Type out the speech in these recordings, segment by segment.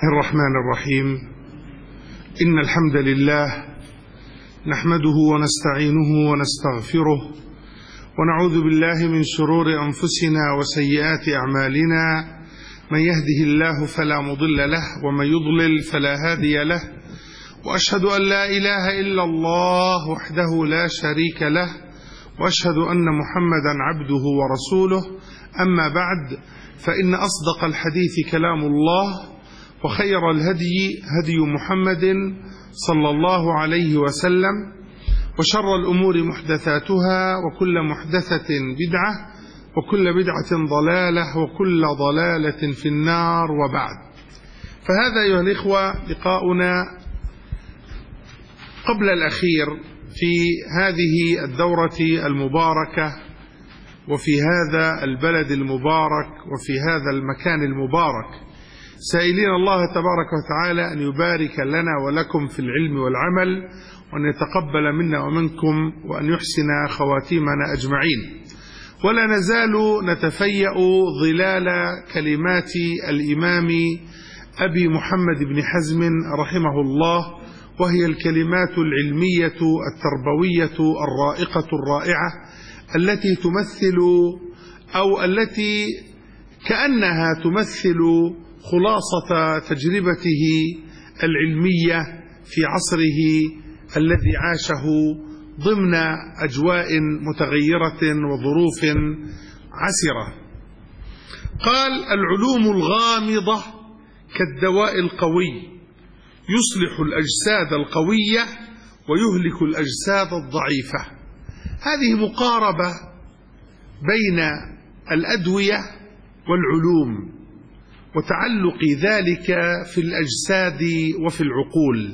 الرحمن الرحيم. إن الحمد لله نحمده ونستعينه ونستغفره ونعوذ بالله من شرور أنفسنا وسيئات أعمالنا، من يهده الله فلا مضل له ومن يضلل فلا هادي له، وأشهد أن لا إله إلا الله وحده لا شريك له، وأشهد أن محمدا عبده ورسوله. أما بعد، فإن أصدق الحديث كلام الله، وخير الهدي هدي محمد صلى الله عليه وسلم، وشر الأمور محدثاتها، وكل محدثة بدعة، وكل بدعة ضلالة، وكل ضلالة في النار. وبعد، فهذا أيها الإخوة لقاؤنا قبل الأخير في هذه الدورة المباركة، وفي هذا البلد المبارك، وفي هذا المكان المبارك، سائلين الله تبارك وتعالى أن يبارك لنا ولكم في العلم والعمل، وأن يتقبل منا ومنكم، وأن يحسن خواتيمنا أجمعين. ولا نزال نتفيأ ظلال كلمات الإمام أبي محمد بن حزم رحمه الله، وهي الكلمات العلمية التربوية الرائقة الرائعة، التي تمثل أو التي كأنها تمثل خلاصة تجربته العلمية في عصره الذي عاشه ضمن أجواء متغيرة وظروف عسرة. قال: العلوم الغامضة كالدواء القوي، يصلح الأجساد القوية ويهلك الأجساد الضعيفة. هذه مقاربة بين الأدوية والعلوم، وتعلق ذلك في الأجساد وفي العقول.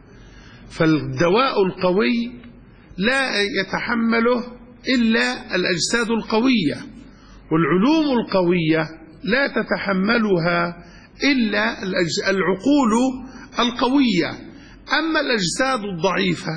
فالدواء القوي لا يتحمله إلا الأجساد القوية، والعلوم القوية لا تتحملها إلا العقول القوية. أما الأجساد الضعيفة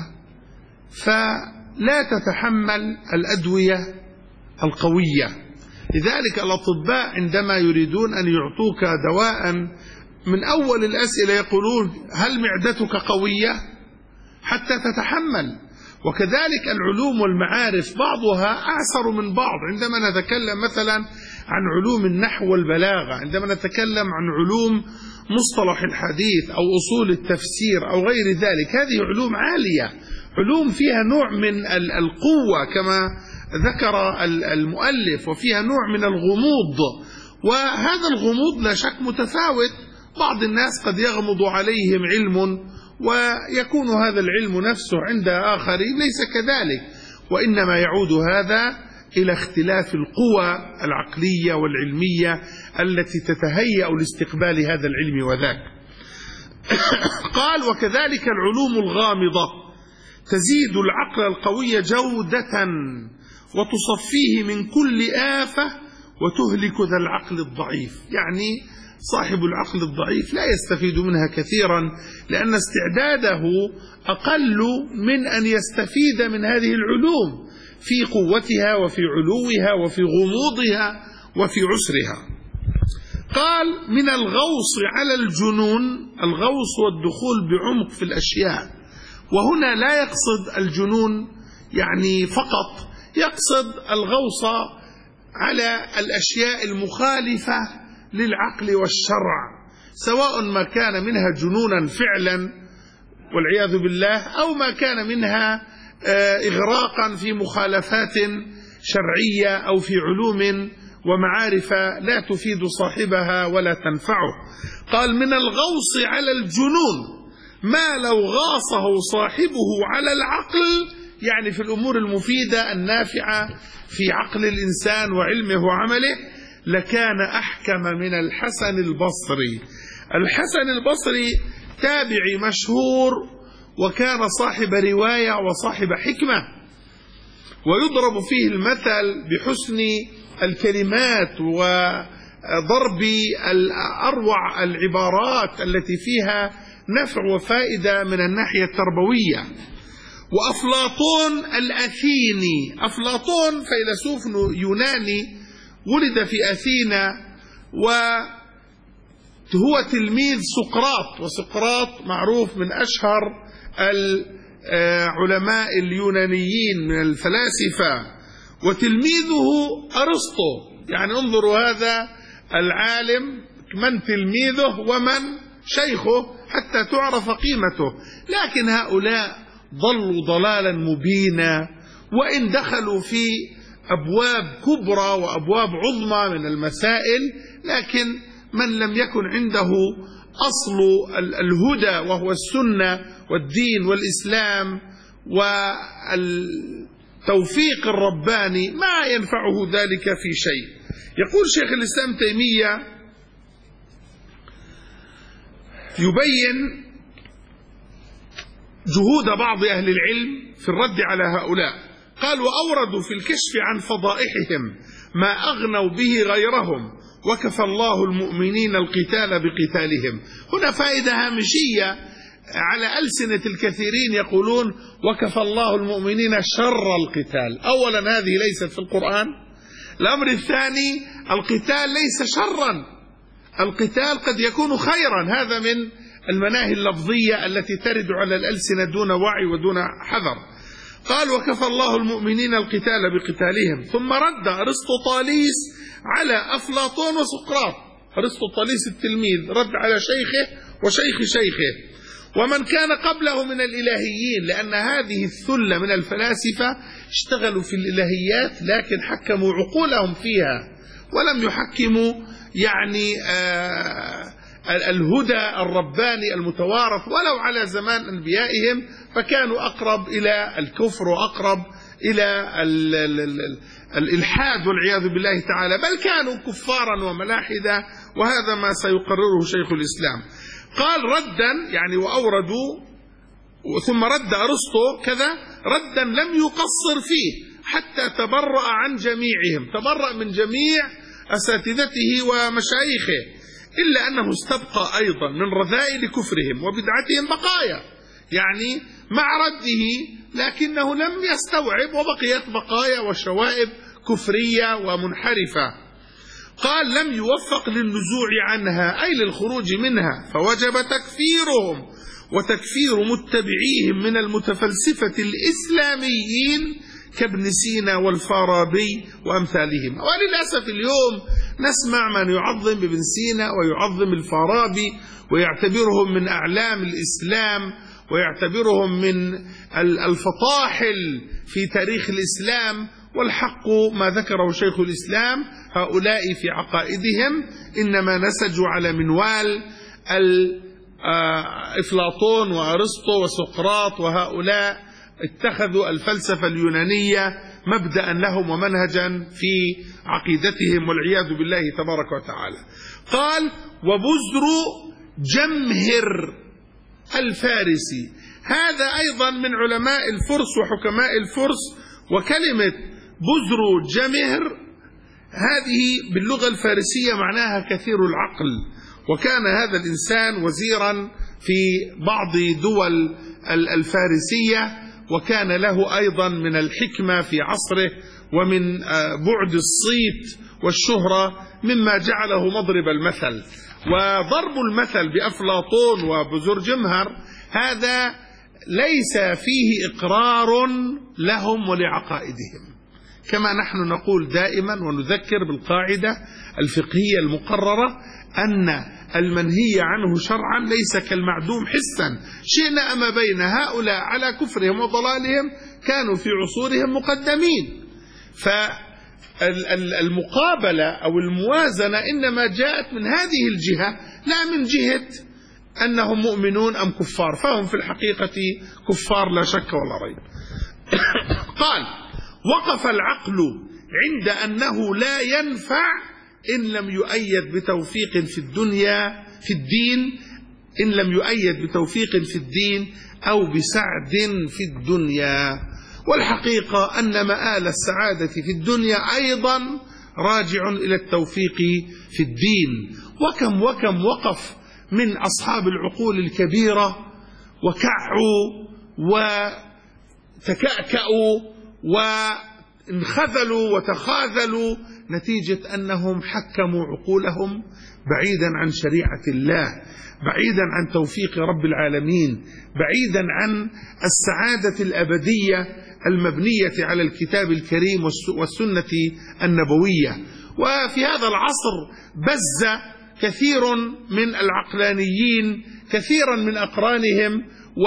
فلا تتحمل الأدوية القوية. لذلك الأطباء عندما يريدون أن يعطوك دواء، من أول الأسئلة يقولون: هل معدتك قوية حتى تتحمل؟ وكذلك العلوم والمعارف بعضها أعسر من بعض. عندما نتكلم مثلا عن علوم النحو والبلاغة، عندما نتكلم عن علوم مصطلح الحديث أو أصول التفسير أو غير ذلك، هذه علوم عالية، علوم فيها نوع من القوة كما ذكر المؤلف، وفيها نوع من الغموض، وهذا الغموض لا شك متفاوت. بعض الناس قد يغمض عليهم علم ويكون هذا العلم نفسه عند آخرين ليس كذلك، وإنما يعود هذا إلى اختلاف القوى العقلية والعلمية التي تتهيأ لاستقبال هذا العلم وذاك. قال: وكذلك العلوم الغامضة تزيد العقل القوي جودة وتصفيه من كل آفة وتهلك ذا العقل الضعيف. يعني صاحب العقل الضعيف لا يستفيد منها كثيرا، لأن استعداده أقل من أن يستفيد من هذه العلوم في قوتها وفي علوها وفي غموضها وفي عسرها. قال: من الغوص على الجنون، الغوص والدخول بعمق في الأشياء، وهنا لا يقصد الجنون يعني فقط، يقصد الغوص على الأشياء المخالفة للعقل والشرع، سواء ما كان منها جنونا فعلا والعياذ بالله، أو ما كان منها إغراقا في مخالفات شرعية أو في علوم ومعارف لا تفيد صاحبها ولا تنفعه. قال: من الغوص على الجنون ما لو غاصه صاحبه على العقل، يعني في الأمور المفيدة النافعة في عقل الإنسان وعلمه وعمله، لكان أحكم من الحسن البصري. الحسن البصري تابعي مشهور، وكان صاحب رواية وصاحب حكمة، ويضرب فيه المثل بحسن الكلمات وضرب أروع العبارات التي فيها نفع وفائدة من الناحية التربوية. وأفلاطون الأثيني، أفلاطون فيلسوف يوناني ولد في أثينا، هو تلميذ سقراط، وسقراط معروف من أشهر العلماء اليونانيين من الفلاسفة، وتلميذه أرسطو. يعني انظروا هذا العالم من تلميذه ومن شيخه حتى تعرف قيمته. لكن هؤلاء ضلوا ضلالا مبينا، وإن دخلوا في أبواب كبرى وأبواب عظمى من المسائل، لكن من لم يكن عنده أصل الهدى وهو السنة والدين والإسلام والتوفيق الرباني ما ينفعه ذلك في شيء. يقول شيخ الإسلام تيمية يبين جهود بعض أهل العلم في الرد على هؤلاء. قال: وأوردوا في الكشف عن فضائحهم ما أغنوا به غيرهم، وكفى الله المؤمنين القتال بقتالهم. هنا فائدة هامشية على ألسنة الكثيرين يقولون وكفى الله المؤمنين شر القتال. أولا هذه ليست في القرآن. الأمر الثاني القتال ليس شرا، القتال قد يكون خيرا. هذا من المناهي اللفظية التي ترد على الألسنة دون وعي ودون حذر. قال: وكفى الله المؤمنين القتال بقتالهم. ثم رد أرسطوطاليس على أفلاطون وسقراط. أرسطوطاليس التلميذ رد على شيخه وشيخ شيخه ومن كان قبله من الإلهيين، لأن هذه الثلة من الفلاسفة اشتغلوا في الإلهيات لكن حكموا عقولهم فيها ولم يحكموا يعني الهدى الرباني المتوارث ولو على زمان أنبيائهم، فكانوا أقرب إلى الكفر وأقرب إلى الإلحاد والعياذ بالله تعالى، بل كانوا كفارا وملاحدة، وهذا ما سيقرره شيخ الإسلام. قال ردا يعني وأوردوا، ثم رد أرسطو كذا ردا لم يقصر فيه حتى تبرأ عن جميعهم، تبرأ من جميع أساتذته ومشايخه، إلا أنه استبقى أيضا من رذائل كفرهم وبدعتهم بقايا، يعني مع رده لكنه لم يستوعب وبقيت بقايا وشوائب كفرية ومنحرفة. قال: لم يوفق للنزوع عنها أي للخروج منها، فوجب تكفيرهم وتكفير متبعيهم من المتفلسفة الإسلاميين كابن سينا والفارابي وأمثالهم. وللأسف اليوم نسمع من يعظم ابن سينا ويعظم الفارابي ويعتبرهم من أعلام الإسلام ويعتبرهم من الفطاحل في تاريخ الإسلام، والحق ما ذكره شيخ الإسلام هؤلاء في عقائدهم إنما نسجوا على منوال أفلاطون وأرسطو وسقراط، وهؤلاء اتخذوا الفلسفة اليونانية مبدأ لهم ومنهجا في عقيدتهم والعياذ بالله تبارك وتعالى. قال: وبزر جمهر الفارسي، هذا أيضا من علماء الفرس وحكماء الفرس. وكلمة بزر جمهر هذه باللغة الفارسية معناها كثير العقل، وكان هذا الإنسان وزيرا في بعض دول الفارسية، وكان له أيضا من الحكمة في عصره ومن بعد الصيت والشهرة مما جعله مضرب المثل. وضرب المثل بأفلاطون وبزر جمهر هذا ليس فيه إقرار لهم ولعقائدهم، كما نحن نقول دائما ونذكر بالقاعدة الفقهية المقررة أن المنهي عنه شرعا ليس كالمعدوم حسا. شئنا أما بين هؤلاء على كفرهم وضلالهم كانوا في عصورهم مقدمين، فالمقابلة أو الموازنة إنما جاءت من هذه الجهة لا من جهة أنهم مؤمنون أم كفار، فهم في الحقيقة كفار لا شك ولا ريب. قال: وقف العقل عند أنه لا ينفع إن لم يؤيد بتوفيق في الدنيا في الدين، إن لم يؤيد بتوفيق في الدين أو بسعد في الدنيا. والحقيقة أن مآل السعادة في الدنيا أيضا راجع إلى التوفيق في الدين. وكم وقف من أصحاب العقول الكبيرة وكعوا وتكأكأوا انخذلوا وتخاذلوا نتيجة أنهم حكموا عقولهم بعيدا عن شريعة الله، بعيدا عن توفيق رب العالمين، بعيدا عن السعادة الأبدية المبنية على الكتاب الكريم والسنة النبوية. وفي هذا العصر بز كثير من العقلانيين كثيرا من أقرانهم،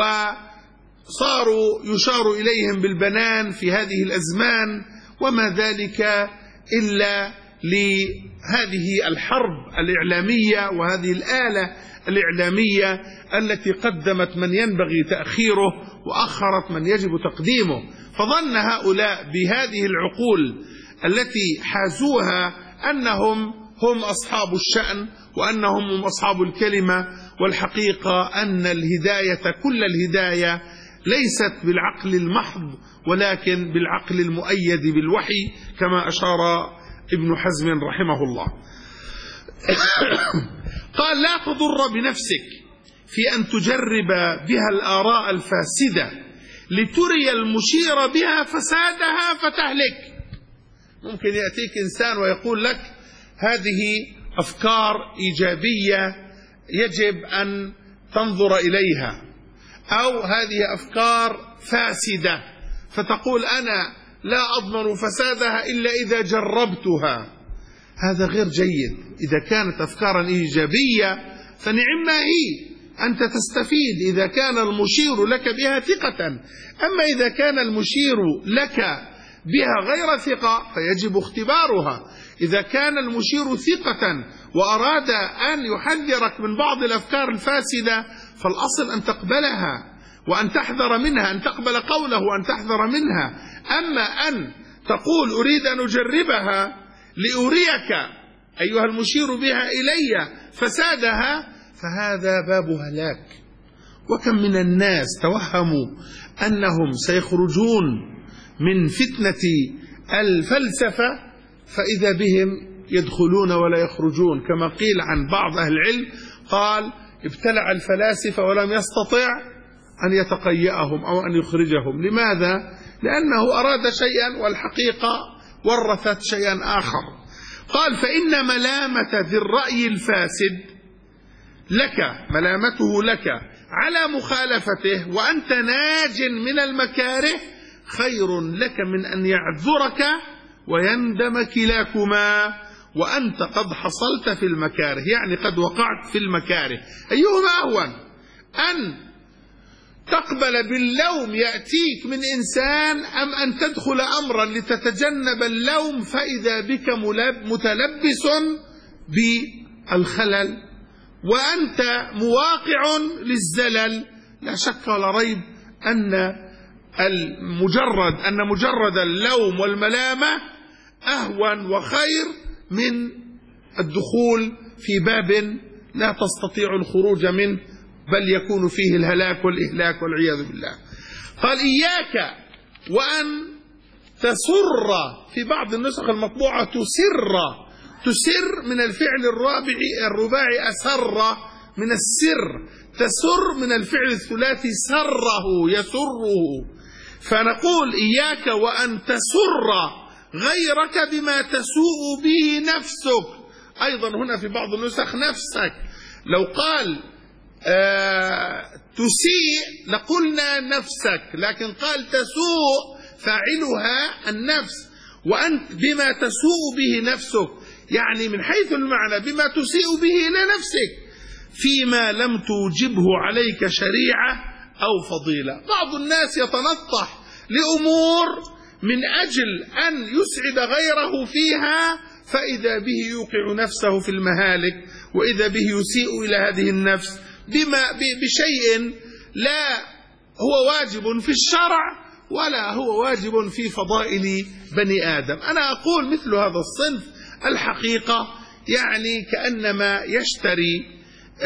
وصاروا يشار إليهم بالبنان في هذه الأزمان، وما ذلك إلا لهذه الحرب الإعلامية وهذه الآلة الإعلامية التي قدمت من ينبغي تأخيره وأخرت من يجب تقديمه. فظن هؤلاء بهذه العقول التي حازوها أنهم هم أصحاب الشأن وأنهم هم أصحاب الكلمة، والحقيقة أن الهداية كل الهداية ليست بالعقل المحض ولكن بالعقل المؤيد بالوحي، كما أشار ابن حزم رحمه الله. قال: لا تضر بنفسك في أن تجرب بها الآراء الفاسدة لتري المشير بها فسادها فتهلك. ممكن يأتيك إنسان ويقول لك هذه أفكار إيجابية يجب أن تنظر إليها، أو هذه أفكار فاسدة، فتقول أنا لا أضمن فسادها إلا إذا جربتها. هذا غير جيد. إذا كانت أفكارا إيجابية فنعم هي، أنت تستفيد إذا كان المشير لك بها ثقة. أما إذا كان المشير لك بها غير ثقة فيجب اختبارها. إذا كان المشير ثقة وأراد أن يحذرك من بعض الأفكار الفاسدة فالأصل أن تقبلها وأن تحذر منها، أن تقبل قوله وأن تحذر منها. أما أن تقول أريد أن أجربها لأريك أيها المشير بها إلي فسادها، فهذا باب هلاك. وكم من الناس توهموا أنهم سيخرجون من فتنة الفلسفة فإذا بهم يدخلون ولا يخرجون، كما قيل عن بعض أهل العلم قال: ابتلع الفلاسفة ولم يستطع أن يتقيأهم أو أن يخرجهم. لماذا؟ لأنه أراد شيئا والحقيقة ورثت شيئا آخر. قال: فإن ملامة ذي الرأي الفاسد لك، ملامته لك على مخالفته وأنت ناج من المكاره خير لك من أن يعذرك ويندم كلاكما وأنت قد حصلت في المكاره، يعني قد وقعت في المكاره. أيهما أهون، أن تقبل باللوم يأتيك من إنسان أم أن تدخل أمرا لتتجنب اللوم فإذا بك متلبس بالخلل وأنت مواقع للزلل؟ لا شك ولا ريب أن مجرد اللوم والملامة أهون وخير من الدخول في باب لا تستطيع الخروج منه بل يكون فيه الهلاك والإهلاك والعياذ بالله. قال: إياك وأن تسر، في بعض النسخ المطبوعة تسر من الفعل الرباعي أسر من السر، تسر من الفعل الثلاثي سره يسره. فنقول: إياك وأن تسر غيرك بما تسوء به نفسك. أيضا هنا في بعض النسخ نفسك. لو قال تسيء لقلنا نفسك، لكن قال تسوء فاعلها النفس، وأنت بما تسوء به نفسك، يعني من حيث المعنى بما تسيء به إلى نفسك فيما لم توجبه عليك شريعة أو فضيلة. بعض الناس يتنطح لأمور من أجل أن يسعد غيره فيها فإذا به يوقع نفسه في المهالك، وإذا به يسيء إلى هذه النفس بشيء لا هو واجب في الشرع ولا هو واجب في فضائل بني آدم. أنا أقول مثل هذا الصنف الحقيقة يعني كأنما يشتري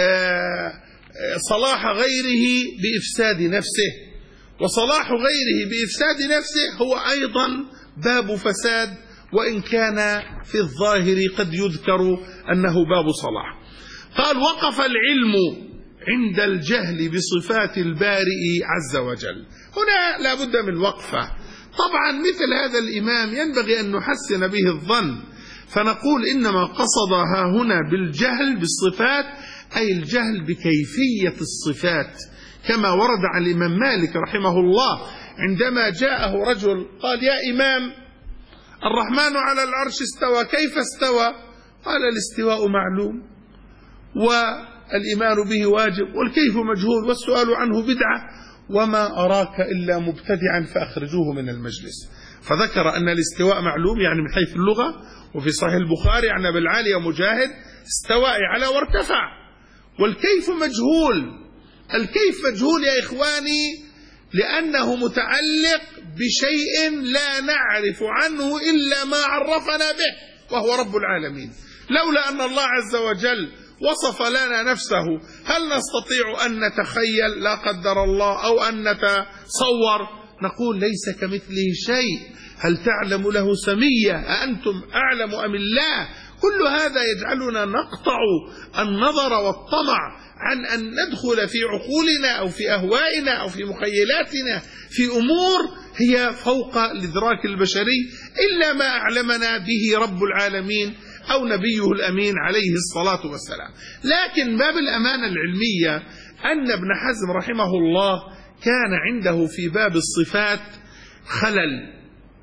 صلاح غيره بإفساد نفسه، وصلاح غيره بإفساد نفسه هو أيضا باب فساد، وإن كان في الظاهر قد يذكر أنه باب صلاح. قال: وقف العلم عند الجهل بصفات البارئ عز وجل. هنا لا بد من وقفة. طبعا مثل هذا الإمام ينبغي أن نحسن به الظن، فنقول إنما قصد هنا بالجهل بالصفات أي الجهل بكيفية الصفات، كما ورد عن الإمام مالك رحمه الله عندما جاءه رجل قال: يا إمام، الرحمن على العرش استوى، كيف استوى؟ قال: الاستواء معلوم والإيمان به واجب والكيف مجهول والسؤال عنه بدعة وما أراك إلا مبتدعا فأخرجوه من المجلس. فذكر أن الاستواء معلوم يعني من حيث اللغة، وفي صحيح البخاري عن أبي العالية مجاهد: استوى على وارتفع. والكيف مجهول. الكيف مجهول يا إخواني لأنه متعلق بشيء لا نعرف عنه إلا ما عرفنا به وهو رب العالمين. لولا أن الله عز وجل وصف لنا نفسه هل نستطيع أن نتخيل لا قدر الله أو أن نتصور؟ نقول: ليس كمثله شيء، هل تعلم له سمية؟ أأنتم أعلم أم الله؟ كل هذا يجعلنا نقطع النظر والطمع عن أن ندخل في عقولنا أو في أهوائنا أو في مخيلاتنا في أمور هي فوق الإدراك البشري إلا ما أعلمنا به رب العالمين أو نبيه الأمين عليه الصلاة والسلام. لكن باب الأمانة العلمية أن ابن حزم رحمه الله كان عنده في باب الصفات خلل،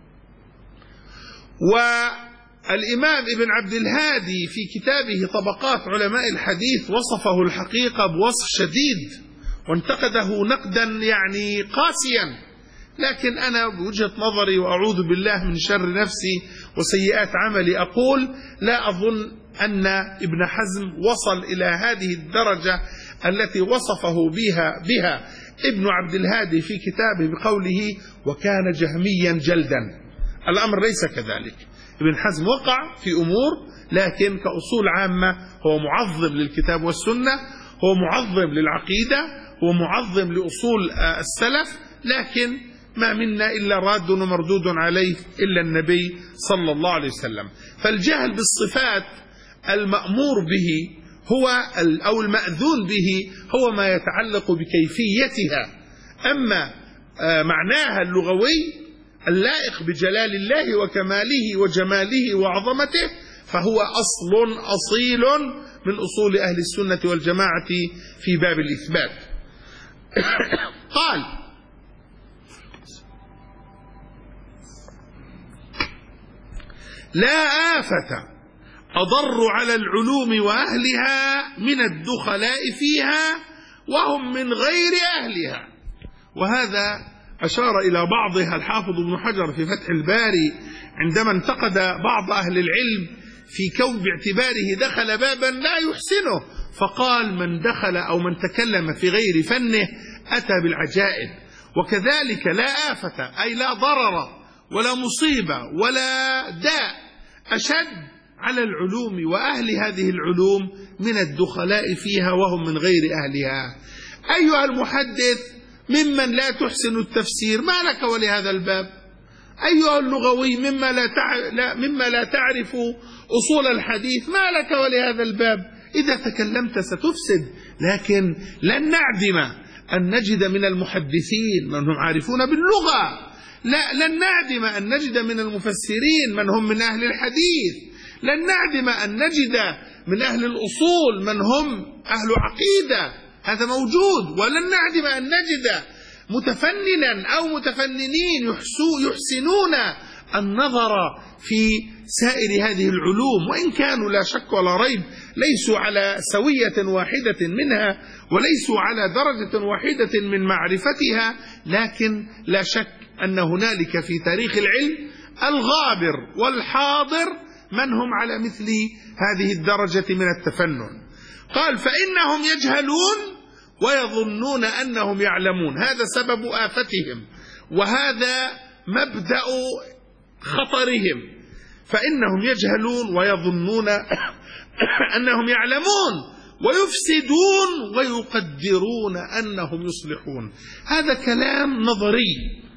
والإمام ابن عبد الهادي في كتابه طبقات علماء الحديث وصفه الحقيقة بوصف شديد وانتقده نقدا يعني قاسيا. لكن أنا بوجهة نظري وأعوذ بالله من شر نفسي وسيئات عملي أقول: لا أظن أن ابن حزم وصل إلى هذه الدرجة التي وصفه بها ابن عبد الهادي في كتابه بقوله: وكان جهميا جلدا. الأمر ليس كذلك. ابن حزم وقع في أمور، لكن كأصول عامة هو معظم للكتاب والسنة، هو معظم للعقيدة، هو معظم لأصول السلف، لكن ما منا إلا راد ومردود عليه إلا النبي صلى الله عليه وسلم. فالجهل بالصفات المأمور به هو أو المأذون به هو ما يتعلق بكيفيتها، أما معناها اللغوي اللائق بجلال الله وكماله وجماله وعظمته فهو أصل أصيل من أصول أهل السنة والجماعة في باب الإثبات. قال: لا آفة أضر على العلوم وأهلها من الدخلاء فيها وهم من غير أهلها. وهذا أشار إلى بعضها الحافظ ابن حجر في فتح الباري عندما انتقد بعض أهل العلم في كون باعتباره دخل بابا لا يحسنه، فقال: من دخل أو من تكلم في غير فنه أتى بالعجائب. وكذلك لا آفة أي لا ضرر ولا مصيبة ولا داء أشد على العلوم وأهل هذه العلوم من الدخلاء فيها وهم من غير أهلها. أيها المحدث ممن لا تحسن التفسير ما لك ولهذا الباب؟ أيها اللغوي مما لا تعرف أصول الحديث ما لك ولهذا الباب؟ إذا تكلمت ستفسد. لكن لن نعدم أن نجد من المحدثين من هم عارفون باللغة، لن نعدم أن نجد من المفسرين من هم من أهل الحديث، لن نعدم أن نجد من أهل الأصول من هم أهل عقيدة، هذا موجود. ولن نعدم أن نجد متفننا أو متفننين يحسنون النظر في سائر هذه العلوم، وإن كانوا لا شك ولا ريب ليسوا على سوية واحدة منها وليسوا على درجة واحدة من معرفتها، لكن لا شك أن هنالك في تاريخ العلم الغابر والحاضر من هم على مثل هذه الدرجة من التفنن. قال: فإنهم يجهلون ويظنون أنهم يعلمون. هذا سبب آفتهم وهذا مبدأ خطرهم. فإنهم يجهلون ويظنون أنهم يعلمون ويفسدون ويقدرون أنهم يصلحون. هذا كلام نظري.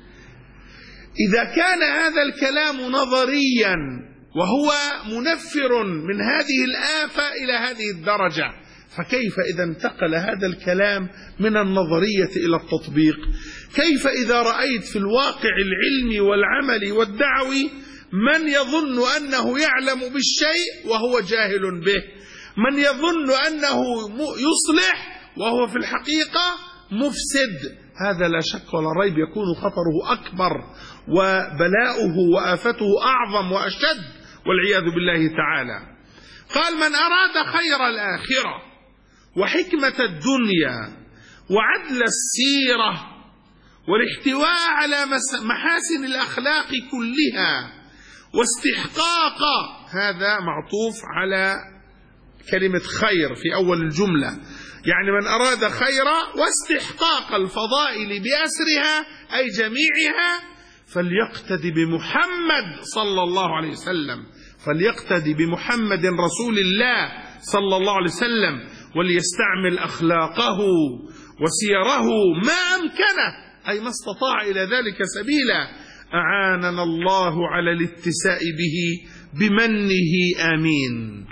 إذا كان هذا الكلام نظريا وهو منفر من هذه الآفة إلى هذه الدرجة، فكيف إذا انتقل هذا الكلام من النظرية إلى التطبيق؟ كيف إذا رأيت في الواقع العلمي والعملي والدعوي من يظن أنه يعلم بالشيء وهو جاهل به، من يظن أنه يصلح وهو في الحقيقة مفسد؟ هذا لا شك ولا ريب يكون خطره أكبر وبلاؤه وآفته أعظم وأشد والعياذ بالله تعالى. قال: من أراد خير الآخرة وحكمة الدنيا وعدل السيرة والاحتواء على محاسن الأخلاق كلها واستحقاق، هذا معطوف على كلمة خير في أول الجملة، يعني من أراد خير واستحقاق الفضائل بأسرها أي جميعها فليقتدي بمحمد صلى الله عليه وسلم، فليقتدي بمحمد رسول الله صلى الله عليه وسلم، وليستعمل أخلاقه وسيره ما أمكنه أي ما استطاع إلى ذلك سبيلا. أعاننا الله على الاتساء به بمنه آمين.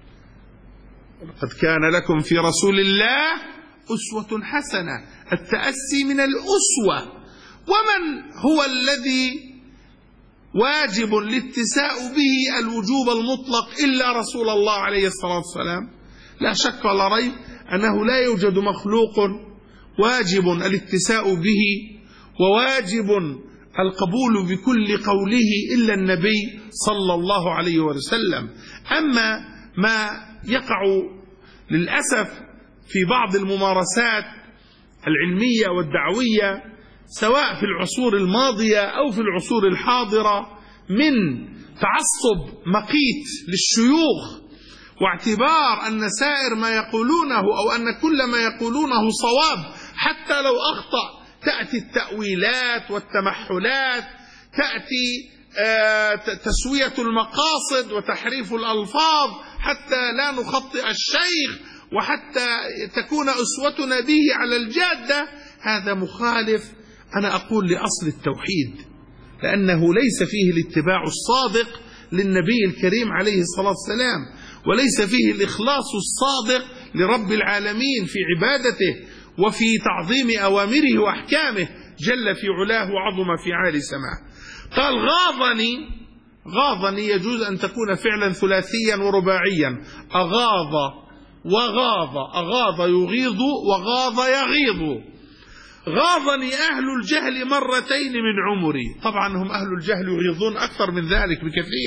لقد كان لكم في رسول الله أسوة حسنة، التأسي من الأسوة. ومن هو الذي واجب الاتساء به الوجوب المطلق إلا رسول الله عليه الصلاة والسلام؟ لا شك ولا ريب أنه لا يوجد مخلوق واجب الاتساء به وواجب القبول بكل قوله إلا النبي صلى الله عليه وسلم. أما ما يقع للأسف في بعض الممارسات العلمية والدعوية سواء في العصور الماضية أو في العصور الحاضرة من تعصب مقيت للشيوخ واعتبار أن سائر ما يقولونه أو أن كل ما يقولونه صواب حتى لو أخطأ، تأتي التأويلات والتمحلات، تأتي تسوية المقاصد وتحريف الألفاظ حتى لا نخطئ الشيخ وحتى تكون أسوتنا به على الجادة. هذا مخالف أنا أقول لأصل التوحيد، لأنه ليس فيه الاتباع الصادق للنبي الكريم عليه الصلاة والسلام، وليس فيه الإخلاص الصادق لرب العالمين في عبادته وفي تعظيم أوامره وأحكامه جل في علاه وعظم في عالي سماه. قال: غاضني يجوز أن تكون فعلا ثلاثيا ورباعيا، أغاض وغاض، أغاض يغيظ وغاض يغيظ. غاضني أهل الجهل مرتين من عمري. طبعا هم أهل الجهل يغيظون أكثر من ذلك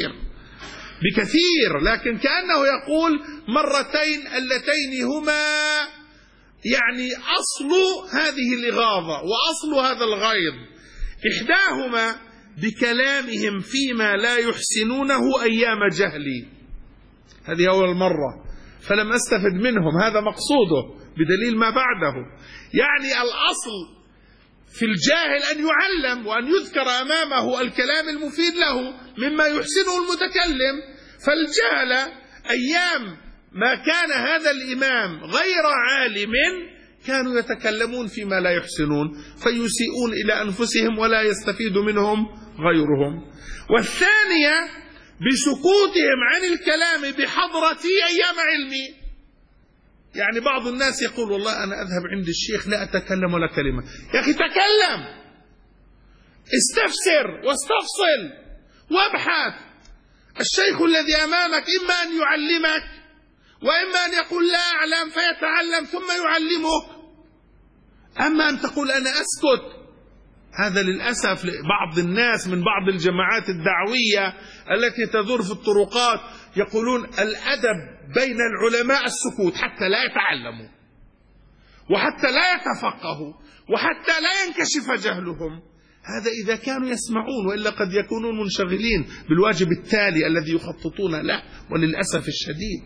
بكثير، لكن كأنه يقول مرتين اللتين هما يعني أصل هذه الإغاظة وأصل هذا الغيظ. إحداهما بكلامهم فيما لا يحسنونه أيام جهلي، هذه أول مرة فلم أستفد منهم، هذا مقصوده بدليل ما بعده. يعني الأصل في الجاهل أن يعلم وأن يذكر أمامه الكلام المفيد له مما يحسنه المتكلم، فالجهل أيام ما كان هذا الإمام غير عالم كانوا يتكلمون فيما لا يحسنون فيسيئون إلى أنفسهم ولا يستفيد منهم غيرهم. والثانية بسكوتهم عن الكلام بحضرتي أيام علمي. يعني بعض الناس يقول والله أنا أذهب عند الشيخ لا أتكلم ولا كلمة. يا أخي تكلم، استفسر واستفصل وابحث. الشيخ الذي أمامك إما أن يعلمك وإما أن يقول لا أعلم فيتعلم ثم يعلمك. أما أن تقول أنا أسكت، هذا للأسف بعض الناس من بعض الجماعات الدعوية التي تدور في الطرقات يقولون الأدب بين العلماء السكوت حتى لا يتعلموا وحتى لا يتفقهوا وحتى لا ينكشف جهلهم. هذا إذا كانوا يسمعون، وإلا قد يكونون منشغلين بالواجب التالي الذي يخططون له وللأسف الشديد.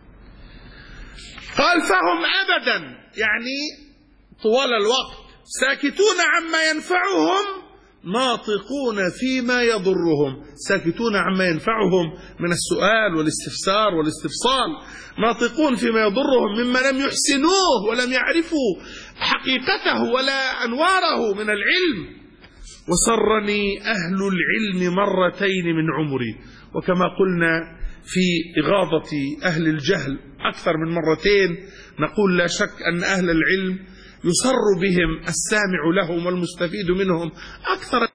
قال فهم أبدا يعني طوال الوقت ساكتون عما ينفعهم ناطقون فيما يضرهم، ساكتون عما ينفعهم من السؤال والاستفسار والاستفصال، ناطقون فيما يضرهم مما لم يحسنوه ولم يعرفوا حقيقته ولا أنواره من العلم. وسرني أهل العلم مرتين من عمري. وكما قلنا في إغاظة أهل الجهل أكثر من مرتين، نقول لا شك أن أهل العلم يسر بهم السامع لهم والمستفيد منهم أكثر